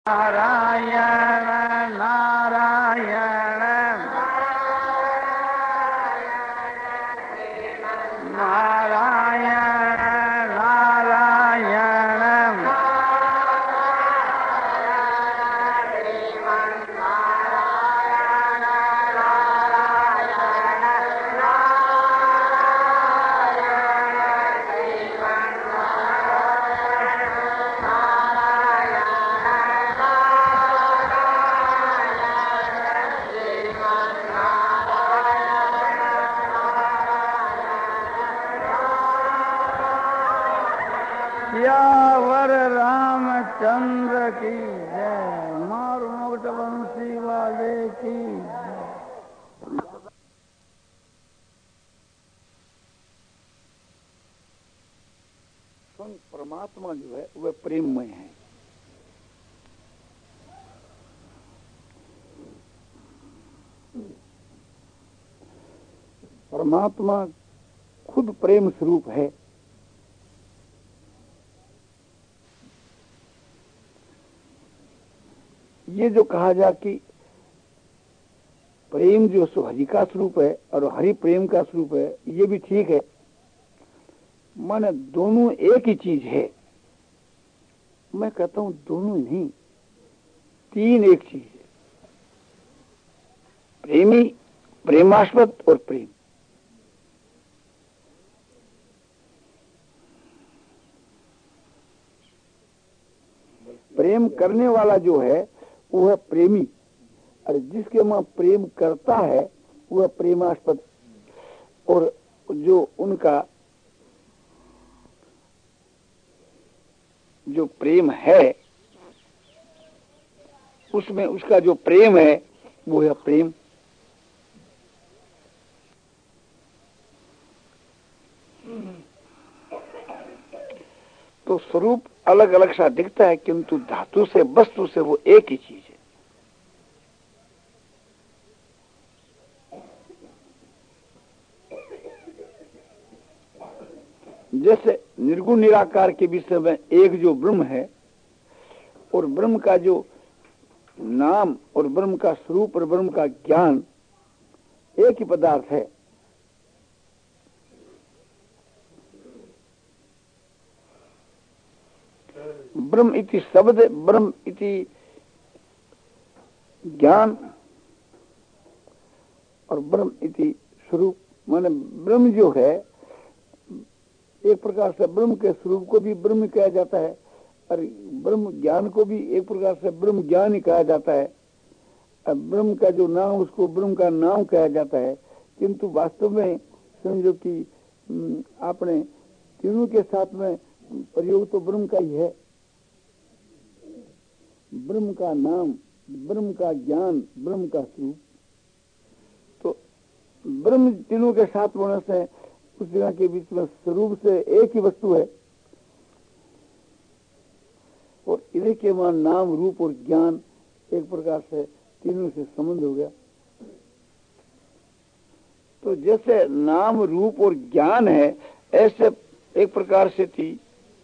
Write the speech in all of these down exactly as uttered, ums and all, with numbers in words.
नारायण नारायण नारायण नारायण सियावर रामचंद्र की जय। मार मुकुट बंसी वाले की जय। स्वयं परमात्मा जो है वह प्रेममय है। परमात्मा खुद प्रेम स्वरूप है। ये जो कहा जा कि प्रेम जो सो हरि का स्वरूप है और हरि प्रेम का स्वरूप है, ये भी ठीक है। माने दोनों एक ही चीज है। मैं कहता हूं दोनों नहीं, तीन एक चीज है। प्रेमी, प्रेमास्पद और प्रेम। प्रेम करने वाला जो है वो है प्रेमी, और जिसके मां प्रेम करता है वह प्रेमास्पद। और जो उनका जो प्रेम है उसमें उसका जो प्रेम है वो है प्रेम। तो स्वरूप अलग अलग सा दिखता है, किंतु धातु से वस्तु से वो एक ही चीज है। जैसे निर्गुण निराकार के विषय में एक जो ब्रह्म है और ब्रह्म का जो नाम और ब्रह्म का स्वरूप और ब्रह्म का ज्ञान एक ही पदार्थ है। ब्रह्म इति शब्द, ब्रह्म इति ज्ञान और ब्रह्म इति स्वरूप। माने ब्रह्म जो है एक प्रकार से ब्रह्म के स्वरूप को भी ब्रह्म कहा जाता है और ब्रह्म ज्ञान को भी एक प्रकार से ब्रह्म ज्ञान ही कहा जाता है। और ब्रह्म का जो नाम उसको ब्रह्म का नाम कहा जाता है। किंतु वास्तव में समझो कि आपने तीनों के साथ में प्रयोग तो ब्रह्म का ही है। ब्रह्म का नाम, ब्रह्म का ज्ञान, ब्रह्म का स्वरूप। तो ब्रह्म तीनों के साथ होने से उस जगह के बीच में स्वरूप से एक ही वस्तु है और इन्हीं के मान नाम रूप और ज्ञान एक प्रकार से तीनों से संबंध हो गया। तो जैसे नाम रूप और ज्ञान है, ऐसे एक प्रकार से थी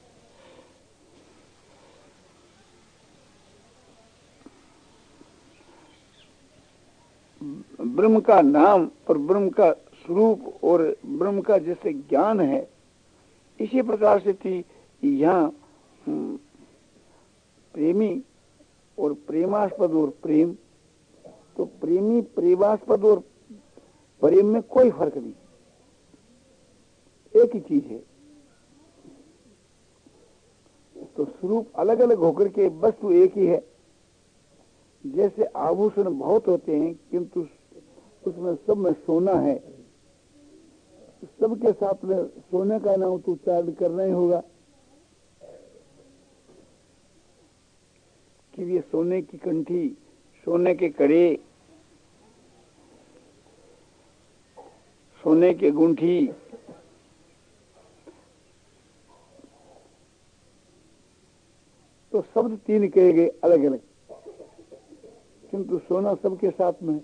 ब्रह्म का नाम और ब्रह्म का स्वरूप और ब्रह्म का जैसे ज्ञान है, इसी प्रकार से थी यहाँ प्रेमी और प्रेमास्पद और प्रेम। तो प्रेमी, प्रेमास्पद और प्रेम में कोई फर्क नहीं, एक ही चीज है। तो स्वरूप अलग अलग होकर के वस्तु एक ही है। जैसे आभूषण बहुत होते हैं किंतु उसमें सब में सोना है, सबके साथ में सोने का नाम तो उच्चारण करना ही होगा कि ये सोने की कंठी, सोने के कड़े, सोने के गुंठी। तो शब्द तीन कहे गए अलग अलग, किंतु सोना सबके साथ में।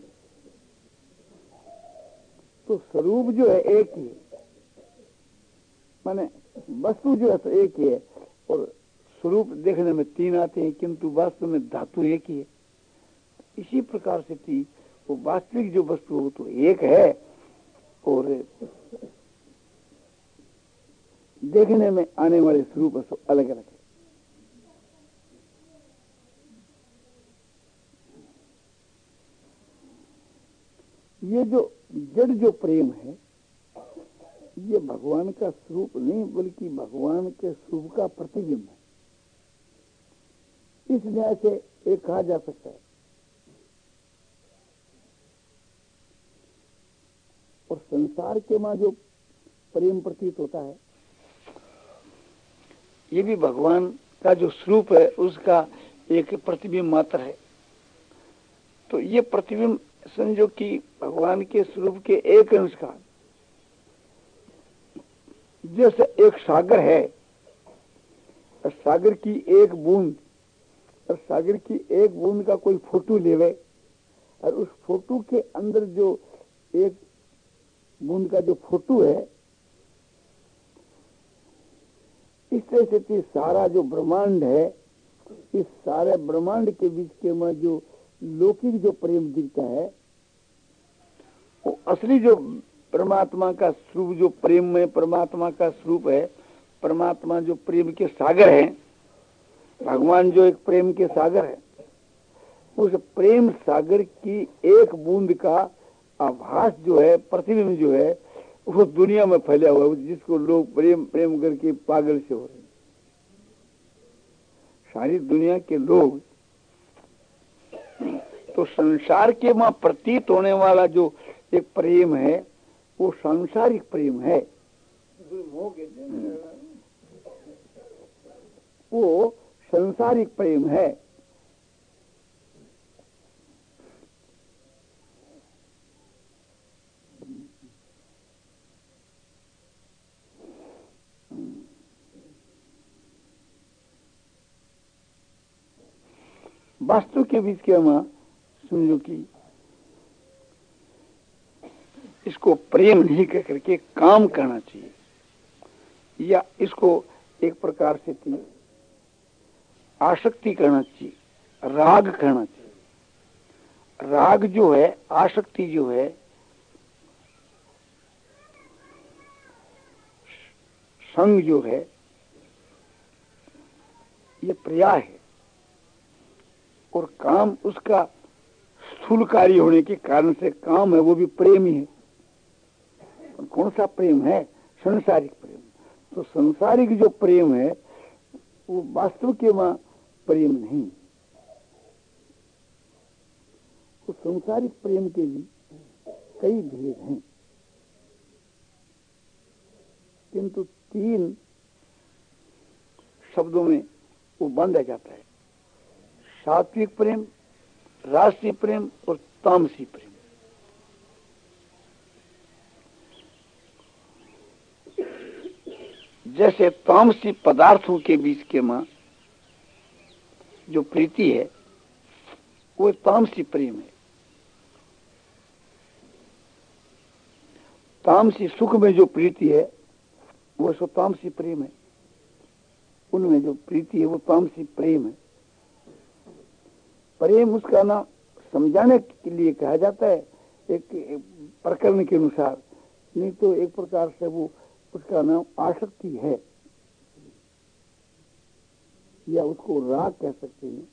तो स्वरूप जो है एक ही है, माने वस्तु जो है तो एक ही है और स्वरूप देखने में तीन आते हैं किंतु वास्तव में धातु एक ही है। इसी प्रकार से थी वो वास्तविक जो वस्तु हो तो एक है और देखने में आने वाले स्वरूप सब अलग अलग है। ये जो जड़ जो प्रेम है ये भगवान का स्वरूप नहीं बल्कि भगवान के स्वरूप का प्रतिबिंब है। इस न्याय से एक कहा जा सकता है। और संसार के मां जो प्रेम प्रतीत होता है ये भी भगवान का जो स्वरूप है उसका एक प्रतिबिंब मात्र है। तो ये प्रतिबिंब समझो कि भगवान के स्वरूप के एक अंश का, जैसे एक सागर है और सागर की एक बूंद और सागर की एक बूंद का कोई फोटो लेवे और उस फोटो के अंदर जो एक बूंद का जो फोटो है इस तरह से सारा जो ब्रह्मांड है इस सारे ब्रह्मांड के बीच के में जो लौकिक जो प्रेम दिखता है वो असली जो परमात्मा का स्वरूप जो प्रेम में परमात्मा का स्वरूप है, परमात्मा जो प्रेम के सागर है, भगवान जो एक प्रेम के सागर है, उस प्रेम सागर की एक बूंद का आभास जो है प्रतिबिंब जो है वो दुनिया में फैला हुआ है जिसको लोग प्रेम प्रेम करके पागल से हो रहे हैं। सारी दुनिया के लोग तो संसार के मां प्रतीत होने वाला जो एक प्रेम है वो सांसारिक प्रेम है। वो सांसारिक प्रेम है। वास्तु के बीच के मां समझो कि इसको प्रेम नहीं कह करके काम करना चाहिए या इसको एक प्रकार से थी आसक्ति करना चाहिए, राग करना चाहिए। राग जो है, आसक्ति जो है, संग जो है, ये प्रयास है और काम उसका स्थूल कार्य होने के कारण से काम है वो भी प्रेम ही है। कौन सा प्रेम है? संसारिक प्रेम। तो संसारिक जो प्रेम है वो वास्तव के मां प्रेम नहीं। तो संसारिक प्रेम के भी कई भेद हैं किंतु तीन शब्दों में वो बांधा जाता है, सात्विक प्रेम, राजसी प्रेम और तामसी प्रेम। जैसे तामसी पदार्थों के बीच के मां जो प्रीति है वो तामसी प्रेम है। तामसी सुख में जो प्रीति है वो सो तामसी प्रेम है। उनमें जो प्रीति है वो तामसी प्रेम है। प्रेम उसका नाम समझाने के लिए कहा जाता है एक प्रकरण के अनुसार, नहीं तो एक प्रकार से वो उसका नाम आसक्ति है या उसको राग कह सकते हैं।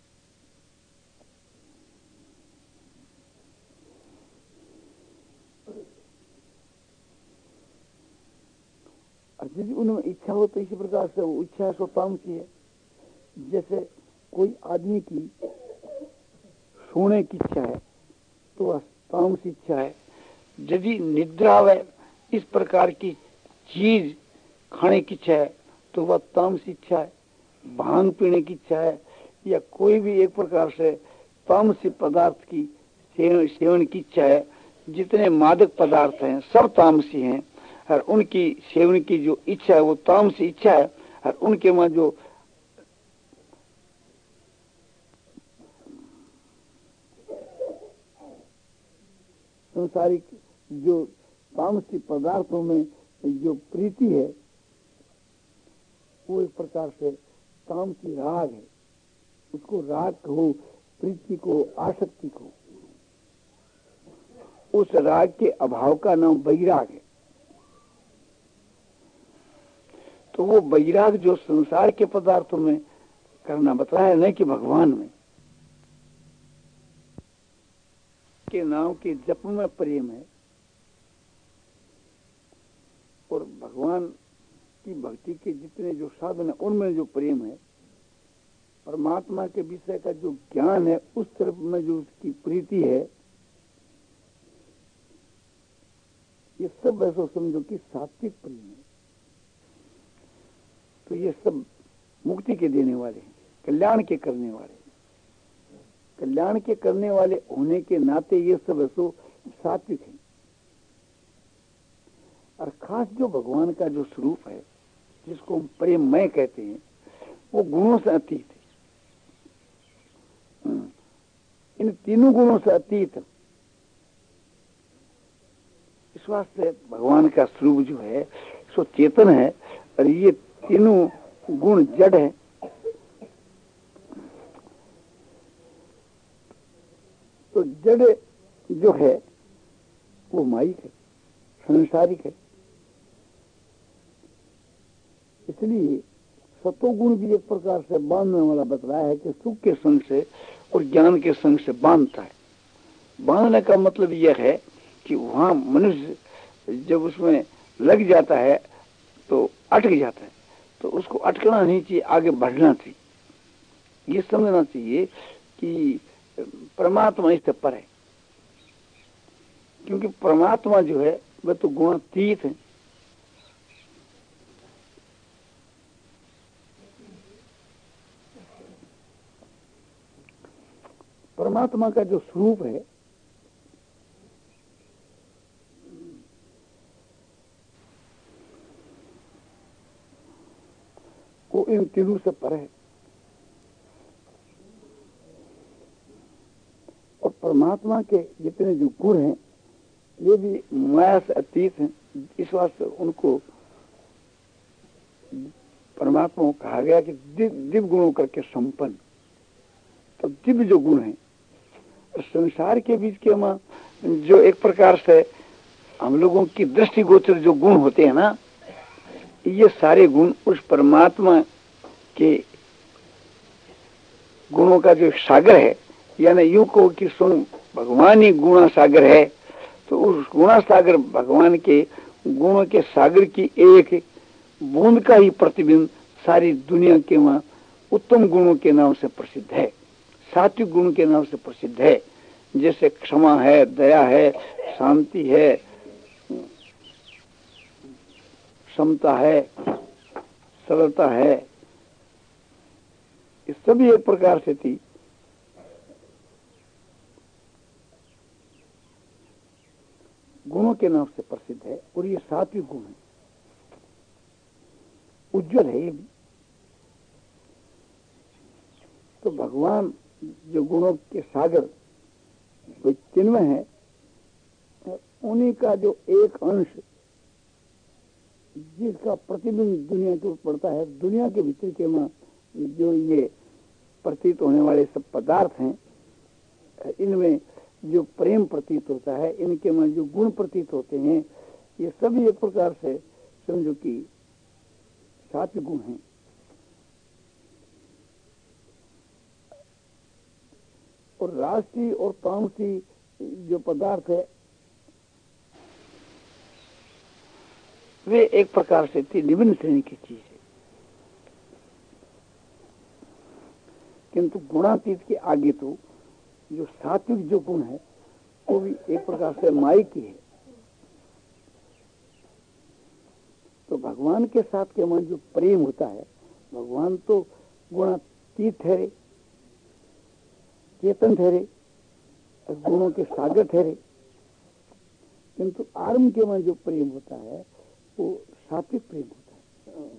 और यदि उनमें इच्छा हो तो इसी प्रकार से वो इच्छा सो तामसी है। जैसे कोई आदमी की सोने की इच्छा है तो वह तामसी इच्छा है। यदि निद्रा है इस प्रकार की चीज खाने की इच्छा है तो वह तामसी इच्छा है। भांग पीने की इच्छा है या कोई भी एक प्रकार से तामसी पदार्थ की सेवन, सेवन की इच्छा है। जितने मादक पदार्थ हैं सब तामसी हैं और उनकी सेवन की जो इच्छा है वो तामसी इच्छा है। और उनके में जो संसारिक जो तामसी पदार्थों में जो प्रीति है वो एक प्रकार से तामसी राग है, उसको राग कहो, प्रीति को, आसक्ति को, उस राग के अभाव का नाम वैराग है। तो वो वैराग जो संसार के पदार्थों में करना बताया, नहीं कि भगवान में के नाम के जप में प्रेम है, और भगवान की भक्ति के जितने जो साधन है उनमें जो प्रेम है, परमात्मा के विषय का जो ज्ञान है उस तरफ में जो उसकी प्रीति है, ये सब ऐसा समझो कि सात्विक प्रेम है। तो ये सब मुक्ति के देने वाले हैं, कल्याण के करने वाले, कल्याण के करने वाले होने के नाते ये सब ऐसो सात्विक है। और खास जो भगवान का जो स्वरूप है, जिसको हम प्रेममय कहते हैं, वो गुणों से अतीत है। इन तीनों गुणों से अतीत है। इस वास्ते भगवान का स्वरूप जो है सो चेतन है, और ये तीनों गुण जड़ है। तो जड़ जो है वो माइक है, संसारिक है। इसलिए सतोगुण भी एक प्रकार से बांधने वाला बतलाया है कि सुख के संग से और ज्ञान के संग से बांधता है। बांधने का मतलब यह है कि वहां मनुष्य जब उसमें लग जाता है तो अटक जाता है, तो उसको अटकना नहीं चाहिए, आगे बढ़ना चाहिए। ये समझना चाहिए कि परमात्मा इससे पर है, क्योंकि परमात्मा जो है वह तो गुणातीत है। परमात्मा का जो स्वरूप है वो इन तीनों से पर है, और परमात्मा के जितने जो गुण हैं ये भी माया से अतीत हैं। इस वास्ते उनको परमात्मा को कहा गया कि दिव्य गुणों करके संपन्न। तो दिव्य जो गुण हैं संसार के बीच के मां जो एक प्रकार से हम लोगों की दृष्टिगोचर जो गुण होते हैं ना, ये सारे गुण उस परमात्मा के गुणों का जो सागर है, यानी यूं कहो कि सुन भगवान ही गुणा सागर है। तो उस गुणा सागर भगवान के गुणों के सागर की एक बूंद का ही प्रतिबिंब सारी दुनिया के वहां उत्तम गुणों के नाम से प्रसिद्ध है, सात्विक गुण के नाम से प्रसिद्ध है। जैसे क्षमा है, दया है, शांति है, समता है, सरलता है, ये सभी एक प्रकार से थी गुणों के नाम से प्रसिद्ध है। और ये सात्विक गुण है, उज्जवल है ये भी। तो भगवान जो गुणों के सागर वो चिन्मय है, उन्हीं का जो एक अंश जिसका प्रतिबिंब दुनिया के ऊपर पड़ता है, दुनिया के भीतर के में जो ये प्रतीत होने वाले सब पदार्थ हैं, इनमें जो प्रेम प्रतीत होता है, इनके में जो गुण प्रतीत होते हैं, ये सभी एक प्रकार से समझो कि सात्विक गुण हैं। और राजसी और तामसी जो पदार्थ है वे एक प्रकार से थी निम्न श्रेणी की चीज है, किंतु गुणातीत के आगे तो जो सात्विक जो गुण है वो भी एक प्रकार से माइक ही है। तो भगवान के साथ के मन जो प्रेम होता है, भगवान तो गुणातीत ठहरे, चेतन ठहरे, गुणों के सागर ठहरे, किंतु आरंभ के मन जो प्रेम होता है वो सात्विक प्रेम होता है।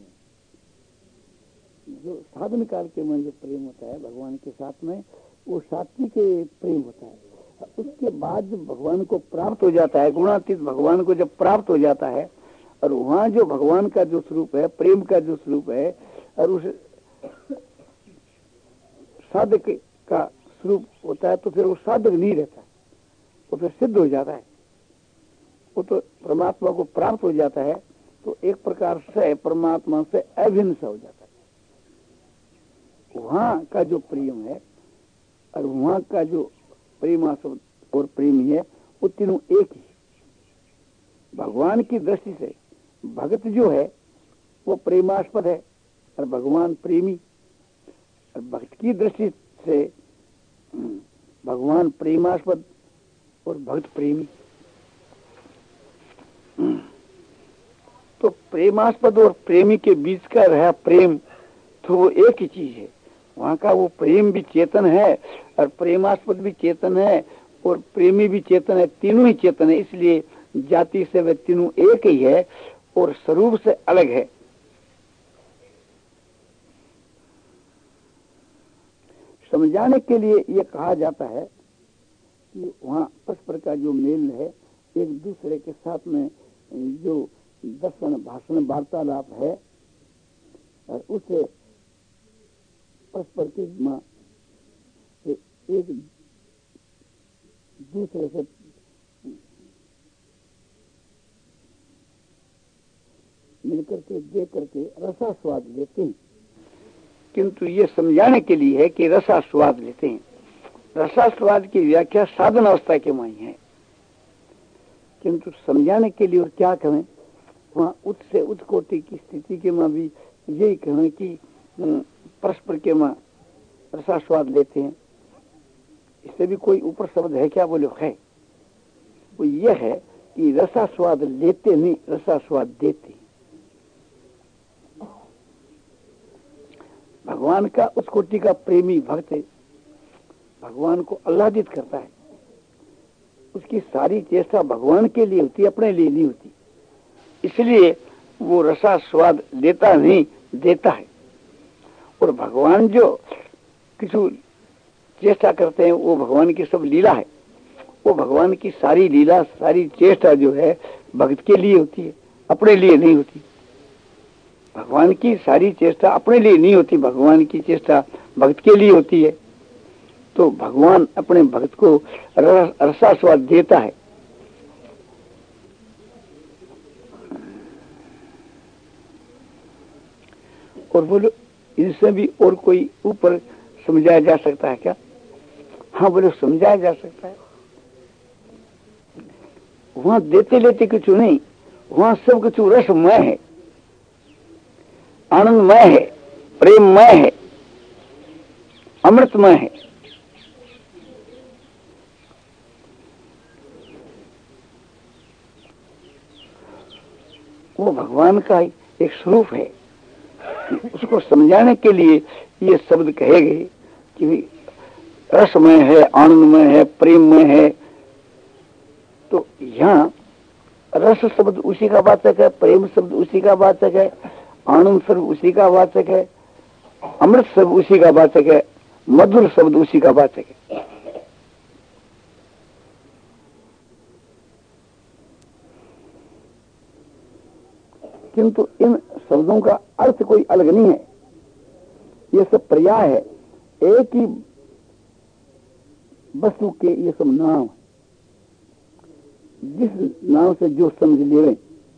जो साधन काल के मन जो प्रेम होता है भगवान के साथ में, वो सात्विक प्रेम होता है। उसके बाद जब भगवान को प्राप्त हो जाता है, गुणातीत भगवान को जब प्राप्त हो जाता है, और वहां जो भगवान का जो स्वरूप है, प्रेम का जो स्वरूप है, और उस साधक का स्वरूप होता है तो फिर वो साधक नहीं रहता, वो फिर सिद्ध हो जाता है, वो तो परमात्मा को प्राप्त हो जाता है। तो एक प्रकार से परमात्मा से अभिन्न सा हो जाता है। वहां का जो प्रेम है और वहां का जो प्रेमास्पद और प्रेमी है वो तीनों एक ही। भगवान की दृष्टि से भगत जो है वो प्रेमास्पद है और भगवान प्रेमी, और भक्त की दृष्टि से भगवान प्रेमास्पद और भक्त प्रेमी। तो प्रेमास्पद और प्रेमी के बीच का रहा प्रेम तो वो एक ही चीज है। वहां का वो प्रेम भी चेतन है और प्रेमास्पद भी चेतन है और प्रेमी भी चेतन है, तीनों ही चेतन है। इसलिए जाति से वे तीनों एक ही है और स्वरूप से अलग है। समझाने के लिए ये कहा जाता है कि वहाँ परस्पर का जो मेल है, एक दूसरे के साथ में जो दर्शन भाषण वार्तालाप है और उसे परस्पर के एक दूसरे से मिलकर के देख करके रसास्वाद लेते हैं। किंतु ये समझाने के लिए है कि रसास्वाद लेते हैं। रसास्वाद की व्याख्या साधन अवस्था के में है, किंतु समझाने के लिए और क्या कहें, वहाँ उच्च से उच्च कोटि की स्थिति के में भी यही कहें कि परस्पर के में रसास्वाद लेते हैं। इससे भी कोई ऊपर शब्द है क्या? बोले है। वो ये है कि रसास्वाद लेते नहीं, रसास्वाद देते। भगवान का उस कोटि का प्रेमी भक्त भगवान को आह्लादित करता है, उसकी सारी चेष्टा भगवान के लिए होती, अपने लिए नहीं होती। इसलिए वो रसास्वाद लेता नहीं, देता है। और भगवान जो किसी चेष्टा करते हैं वो भगवान की सब लीला है। वो भगवान की सारी लीला, सारी चेष्टा जो है भक्त के लिए होती है, अपने लिए नहीं होती। भगवान की सारी चेष्टा अपने लिए नहीं होती, भगवान की चेष्टा भक्त के लिए होती है। तो भगवान अपने भक्त को रसास्वाद देता है। और बोलो इनसे भी और कोई ऊपर समझाया जा सकता है क्या? हाँ बोलो समझाया जा सकता है। वहां देते लेते कुछ नहीं, वहां सब कुछ रसमय है, आनंदमय है, प्रेममय है, अमृतमय है। वो भगवान का एक स्वरूप है। उसको समझाने के लिए ये शब्द कहे गए कि रसमय है, आनंदमय है, प्रेममय है। तो यहाँ रस शब्द उसी का वाचक है, प्रेम शब्द उसी का वाचक है, आनंद शब्द उसी का वाचक है, अमृत शब्द उसी का वाचक है, मधुर शब्द उसी का वाचक है। किंतु इन शब्दों का अर्थ कोई अलग नहीं है, ये सब पर्याय है, एक ही वस्तु के ये सब नाम, जिस नाम से जो समझ ले।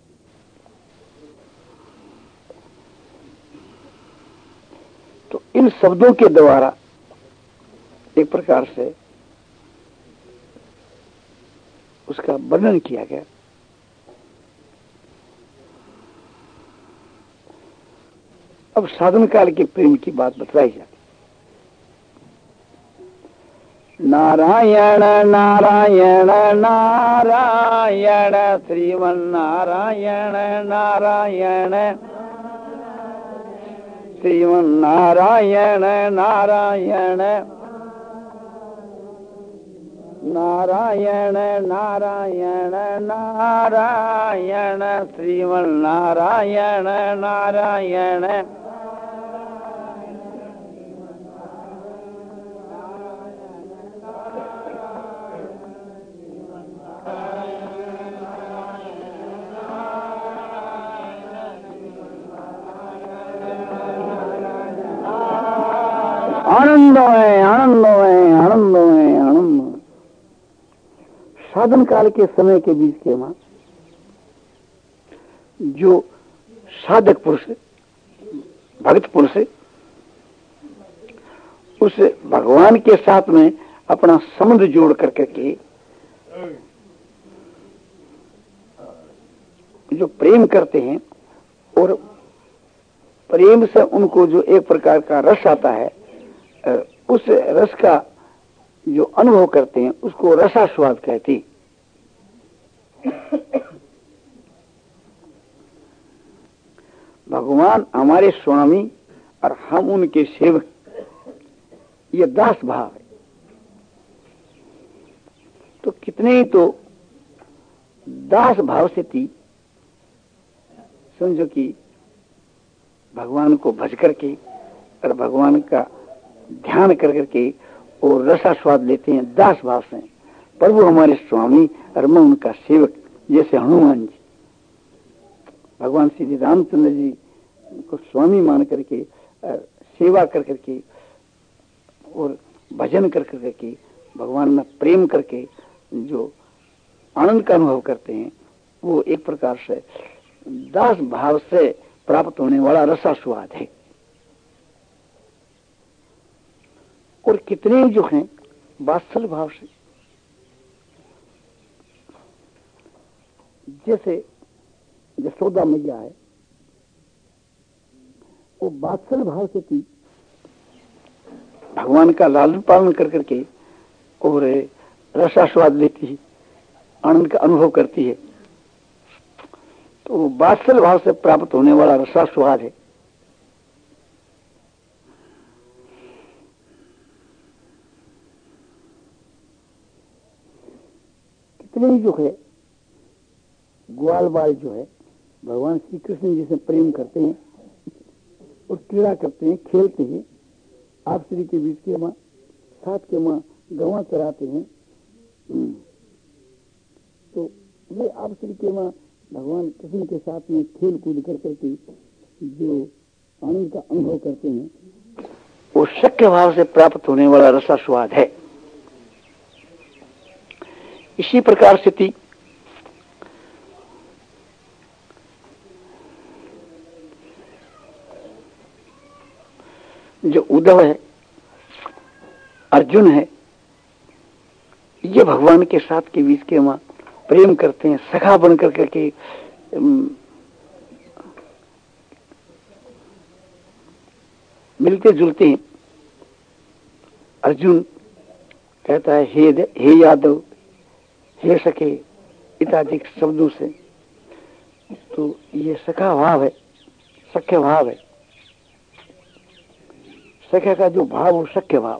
तो इन शब्दों के द्वारा एक प्रकार से उसका वर्णन किया गया। अब साधन काल के प्रेम की बात बतलाई जाती। नारायण नारायण नारायण श्रीमन नारायण नारायण श्रीमन नारायण नारायण नारायण नारायण नारायण श्रीमन नारायण नारायण साधन काल के समय के बीच के मां जो साधक पुरुष भक्त पुरुष उस भगवान के साथ में अपना संबंध जोड़ करके के जो प्रेम करते हैं और प्रेम से उनको जो एक प्रकार का रस आता है, उस रस का जो अनुभव करते हैं उसको रसास्वाद कहती। भगवान हमारे स्वामी और हम उनके सेवक, ये दास भाव है। तो कितने ही तो दास भाव से थी, समझो कि भगवान को भज करके और भगवान का ध्यान कर करके और रसास्वाद लेते हैं दास भाव से। प्रभु हमारे स्वामी और मैं उनका सेवक, जैसे हनुमान जी भगवान श्री रामचंद्र जी को स्वामी मान करके सेवा कर करके और भजन कर करके भगवान में प्रेम करके जो आनंद का अनुभव करते हैं, वो एक प्रकार से दास भाव से प्राप्त होने वाला रसास्वाद है। और कितने जो हैं वात्सल भाव से, जैसे यशोदा मैया है, वो वात्सल भाव से थी, भगवान का लालन पालन कर करके और रसास्वाद लेती है, आनंद का अनुभव करती है। तो वो वात्सल भाव से प्राप्त होने वाला रसास्वाद है। कितने ही जो है ग्वाल बाल जो है भगवान श्री कृष्ण जी से प्रेम करते हैं और क्रीड़ा करते हैं, खेलते हैं, आप श्री के बीच के मां साथ के मां गवां चराते हैं। तो ये आप श्री के मां भगवान कृष्ण के साथ में खेल कूद कर करके जो आनंद का अनुभव करते हैं, वो शक्य भाव से प्राप्त होने वाला रसास्वाद है। इसी प्रकार से थी जो उद्धव है, अर्जुन है, ये भगवान के साथ के बीच के मां प्रेम करते हैं, सखा बन कर करके मिलते जुलते हैं। अर्जुन कहता है हे हे यादव, हे सखे, इत्यादि शब्दों से। तो ये सखा भाव है, सख्य भाव है। सख्य का जो भाव हो सख्य भाव।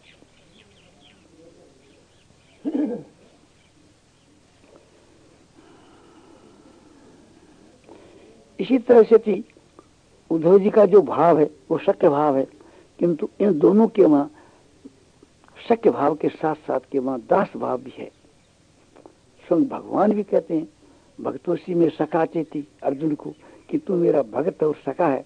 इसी तरह से थी उद्धव जी का जो भाव है वो सख्य भाव है, किंतु इन दोनों के मां सख्य भाव के साथ साथ के मां दास भाव भी है। स्वयं भगवान भी कहते हैं भक्तों में सखा चेती अर्जुन को कि तू मेरा भक्त और सखा है।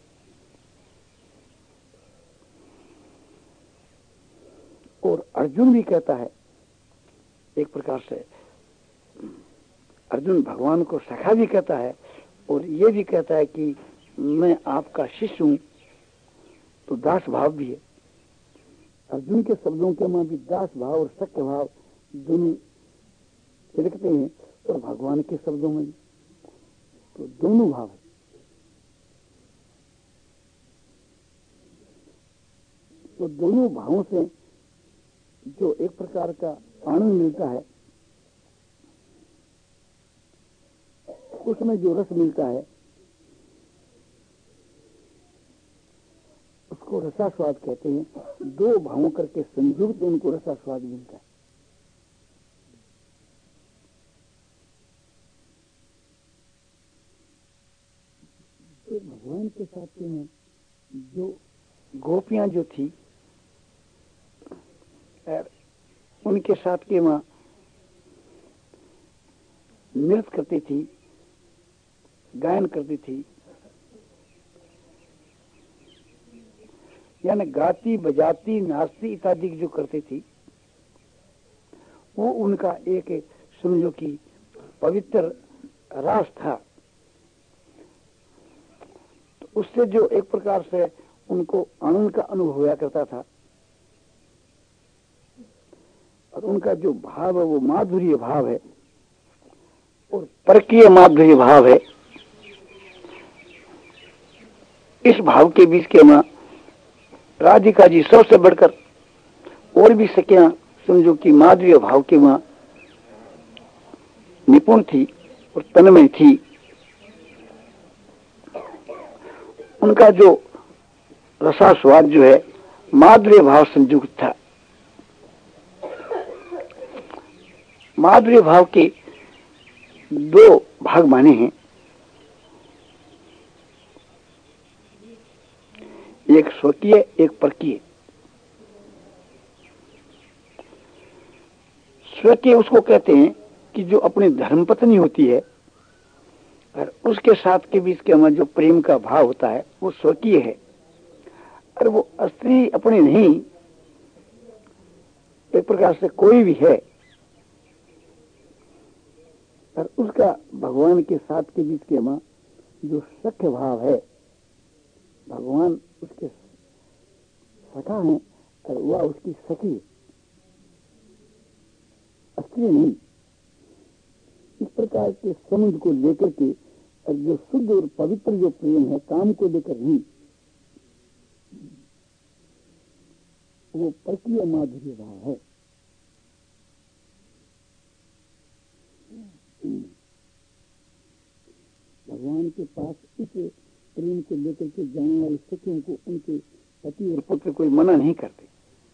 और अर्जुन भी कहता है एक प्रकार से, अर्जुन भगवान को सखा भी कहता है और ये भी कहता है कि मैं आपका शिष्य हूं, तो दास भाव भी है। अर्जुन के शब्दों के मां भी दास भाव और सख्य भाव दोनों छिड़कते हैं और भगवान के शब्दों में भी तो दोनों भाव है। तो दोनों भावों से जो एक प्रकार का आनंद मिलता है, उसमें जो रस मिलता है उसको रसास्वाद कहते हैं। दो भावों करके संयुक्त उनको रसास्वाद मिलता है। तो भगवान के साथ में जो गोपियां जो थी उनके साथ के मां नृत्य करती थी, गायन करती थी, यानी गाती बजाती नाचती इत्यादि जो करती थी, वो उनका एक समझो कि पवित्र रास था। तो उससे जो एक प्रकार से उनको आनंद का अनुभव हुआ करता था, और उनका जो भाव है वो माधुर्य भाव है और परकीय माधुर्य भाव है। इस भाव के बीच के मां राधिका जी सबसे बढ़कर और भी सखियां समझो कि माधुर्य भाव के मां निपुण थी और तन्मय थी। उनका जो रसास्वाद जो है माधुर्य भाव संयुक्त था। माधुर्य भाव के दो भाग माने हैं, एक स्वकीय एक परकीय। स्वकीय उसको कहते हैं कि जो अपनी धर्मपत्नी होती है और उसके साथ के बीच के हमारे जो प्रेम का भाव होता है वो स्वकीय है। और वो स्त्री अपनी नहीं, एक प्रकार से कोई भी है, और उसका भगवान के साथ के बीच के मां जो सख्य भाव है, भगवान उसके सखा है और वह उसकी सखी, स्त्री नहीं। इस प्रकार के समुद्र को लेकर के और जो शुद्ध और पवित्र जो प्रेम है काम को लेकर नहीं, वो परकीय माधुर्य भाव है। भगवान के पास इस प्रेम को लेकर के जाने वाले सखियों को उनके पति और पुत्र कोई मना नहीं करते।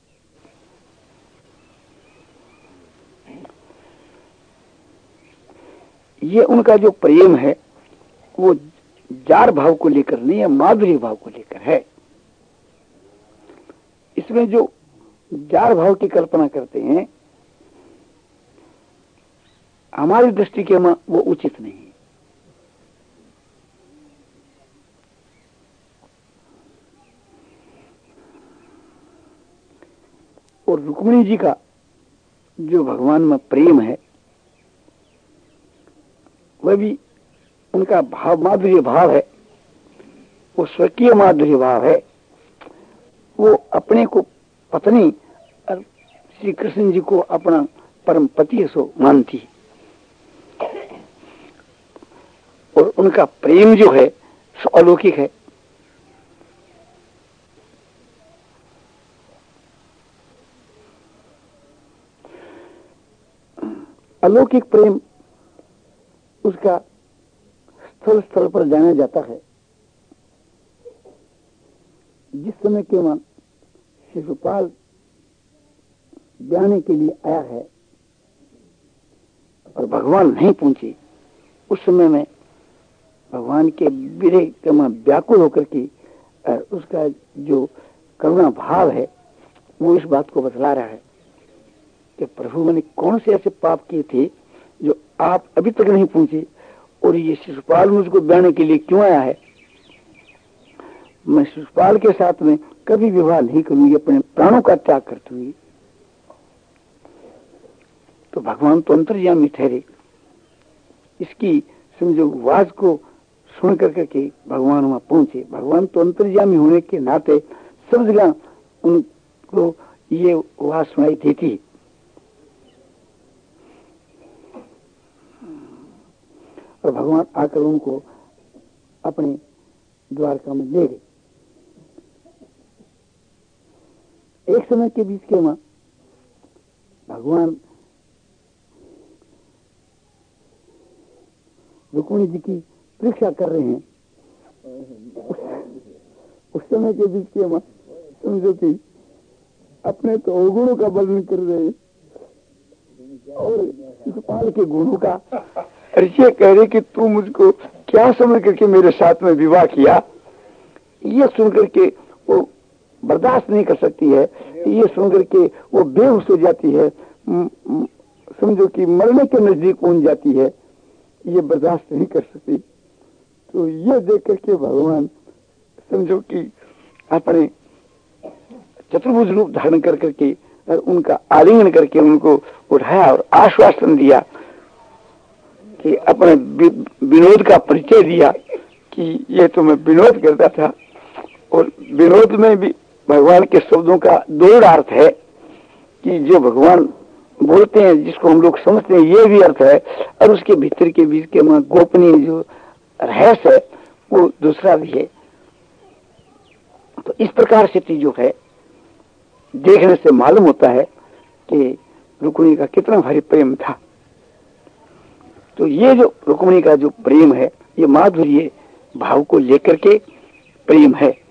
ये उनका जो प्रेम है वो जार भाव को लेकर नहीं है, माधुर्य भाव को लेकर है। इसमें जो जार भाव की कल्पना करते हैं हमारी दृष्टि के में वो उचित नहीं है। और रुक्मिणी जी का जो भगवान में प्रेम है वह भी उनका भाव माधुर्य भाव है, वो स्वकीय माधुर्य भाव है। वो अपने को पत्नी और श्री कृष्ण जी को अपना परम पति सो मानती, और उनका प्रेम जो है सो अलौकिक है। अलौकिक प्रेम उसका स्थल स्थल पर जाना जाता है। जिस समय के वहां शिशुपाल ब्याने के लिए आया है और भगवान नहीं पहुंचे, उस समय में भगवान के विरह के वहां व्याकुल होकर के उसका जो करुणा भाव है वो इस बात को बतला रहा है कि प्रभु मैंने कौन से ऐसे पाप किए थे जो आप अभी तक नहीं पहुंचे, और ये शिशुपाल मुझको ब्याने के लिए क्यों आया है। मैं शिशुपाल के साथ में कभी विवाह नहीं करूंगी, अपने प्राणों का त्याग करती हुई। तो भगवान तो अंतर्यामी ठहरे। इसकी समझो आवाज को सुन कर करके भगवान वहां पहुंचे। भगवान तो अंतर्यामी होने के नाते सब जगह उनको ये आवाज सुनाई देती। और भगवान आकर उनको अपने द्वारका में ले गए। एक समय के बीच के मां भगवान रुक्मिणी जी की परीक्षा कर रहे हैं। उस समय के बीच के मां समझो कि अपने तो अवगुणों का वर्णन कर रहे हैं और शिशुपाल के गुणों का। ये कह रहे कि तू मुझको क्या समझ करके मेरे साथ में विवाह किया। ये सुन करके वो बर्दाश्त नहीं कर सकती है। ये सुन करके वो बेहोश हो जाती है, समझो कि मरने के नजदीक पहुंच जाती है। ये बर्दाश्त नहीं कर सकती। तो ये देख करके भगवान समझो कि अपने चतुर्भुज रूप धारण कर करके और उनका आलिंगन करके उनको उठाया और आश्वासन दिया कि अपने विनोद का परिचय दिया कि ये तो मैं विनोद करता था। और विनोद में भी भगवान के शब्दों का दो अर्थ है कि जो भगवान बोलते हैं जिसको हम लोग समझते हैं ये भी अर्थ है, और उसके भीतर के बीच के गोपनीय जो रहस्य है वो दूसरा भी है। तो इस प्रकार से चीजों है देखने से मालूम होता है कि रुक्मिणी का कितना भारी प्रेम था। तो ये जो रुक्मिणी का जो प्रेम है ये माधुर्य भाव को लेकर के प्रेम है।